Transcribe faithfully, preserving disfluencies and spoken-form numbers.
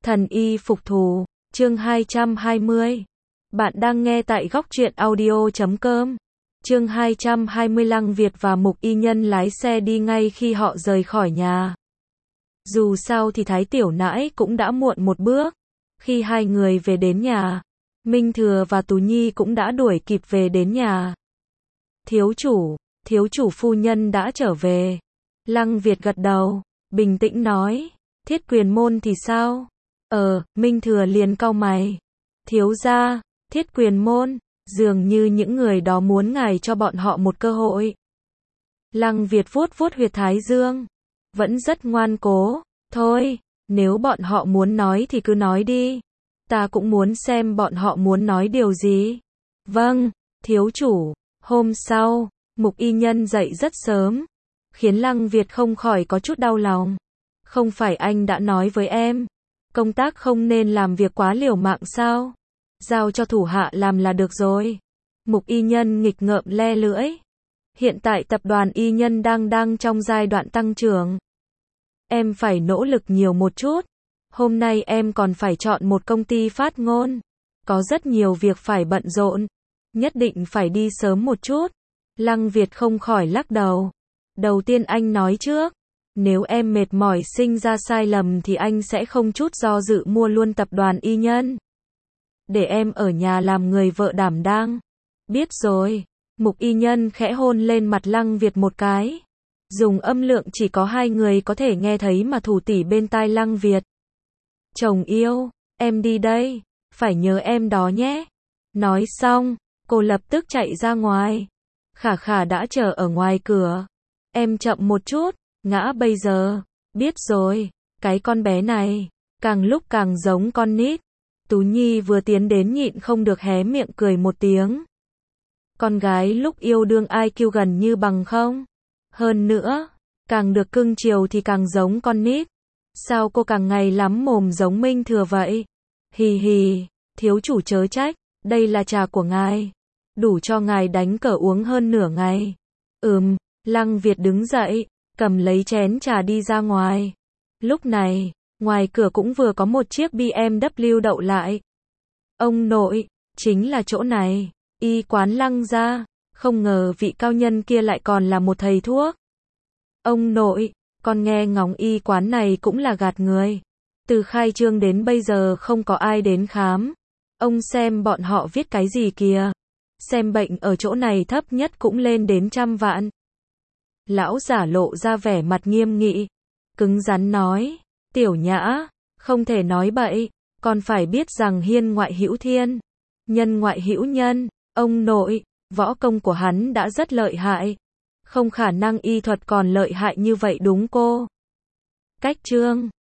Thần y phục thù, chương hai trăm hai mươi. Bạn đang nghe tại góc truyện audio chấm com. Chương hai trăm hai mươi. Lăng Việt và Mục Y Nhân lái xe đi ngay khi họ rời khỏi nhà. Dù sao thì Thái Tiểu Nãi cũng đã muộn một bước. Khi hai người về đến nhà, Minh Thừa và Tú Nhi cũng đã đuổi kịp về đến nhà. Thiếu chủ, thiếu chủ phu nhân đã trở về. Lăng Việt gật đầu, bình tĩnh nói, Thiết Quyền Môn thì sao? Ờ, Minh Thừa liền cau mày. Thiếu gia, Thiết Quyền Môn, dường như những người đó muốn ngài cho bọn họ một cơ hội. Lăng Việt vuốt vuốt huyệt thái dương, vẫn rất ngoan cố. Thôi, nếu bọn họ muốn nói thì cứ nói đi. Ta cũng muốn xem bọn họ muốn nói điều gì. Vâng, thiếu chủ. Hôm sau, Mục Y Nhân dậy rất sớm, khiến Lăng Việt không khỏi có chút đau lòng. Không phải anh đã nói với em, công tác không nên làm việc quá liều mạng sao? Giao cho thủ hạ làm là được rồi. Mục Y Nhân nghịch ngợm le lưỡi. Hiện tại tập đoàn Y Nhân đang đang trong giai đoạn tăng trưởng. Em phải nỗ lực nhiều một chút. Hôm nay em còn phải chọn một công ty phát ngôn. Có rất nhiều việc phải bận rộn. Nhất định phải đi sớm một chút. Lăng Việt không khỏi lắc đầu. Đầu tiên anh nói trước. Nếu em mệt mỏi sinh ra sai lầm thì anh sẽ không chút do dự mua luôn tập đoàn Y Nhân. Để em ở nhà làm người vợ đảm đang. Biết rồi. Mục Y Nhân khẽ hôn lên mặt Lăng Việt một cái. Dùng âm lượng chỉ có hai người có thể nghe thấy mà thủ tỉ bên tai Lăng Việt. Chồng yêu, em đi đây. Phải nhớ em đó nhé. Nói xong, cô lập tức chạy ra ngoài. Khả Khả đã chờ ở ngoài cửa. Em chậm một chút. Ngã bây giờ, biết rồi, cái con bé này, càng lúc càng giống con nít. Tú Nhi vừa tiến đến nhịn không được hé miệng cười một tiếng. Con gái lúc yêu đương i kiu gần như bằng không. Hơn nữa, càng được cưng chiều thì càng giống con nít. Sao cô càng ngày lắm mồm giống Minh Thừa vậy? Hì hì, thiếu chủ chớ trách, đây là trà của ngài. Đủ cho ngài đánh cờ uống hơn nửa ngày. Ừm, Lăng Việt đứng dậy, cầm lấy chén trà đi ra ngoài. Lúc này, ngoài cửa cũng vừa có một chiếc bê em vê đậu lại. Ông nội, chính là chỗ này, y quán Lăng gia, không ngờ vị cao nhân kia lại còn là một thầy thuốc. Ông nội, con nghe ngóng y quán này cũng là gạt người. Từ khai trương đến bây giờ không có ai đến khám. Ông xem bọn họ viết cái gì kìa. Xem bệnh ở chỗ này thấp nhất cũng lên đến trăm vạn. Lão giả lộ ra vẻ mặt nghiêm nghị, cứng rắn nói, Tiểu Nhã, không thể nói bậy, còn phải biết rằng hiên ngoại hữu thiên, nhân ngoại hữu nhân, ông nội, võ công của hắn đã rất lợi hại, không khả năng y thuật còn lợi hại như vậy đúng cô? Cách chương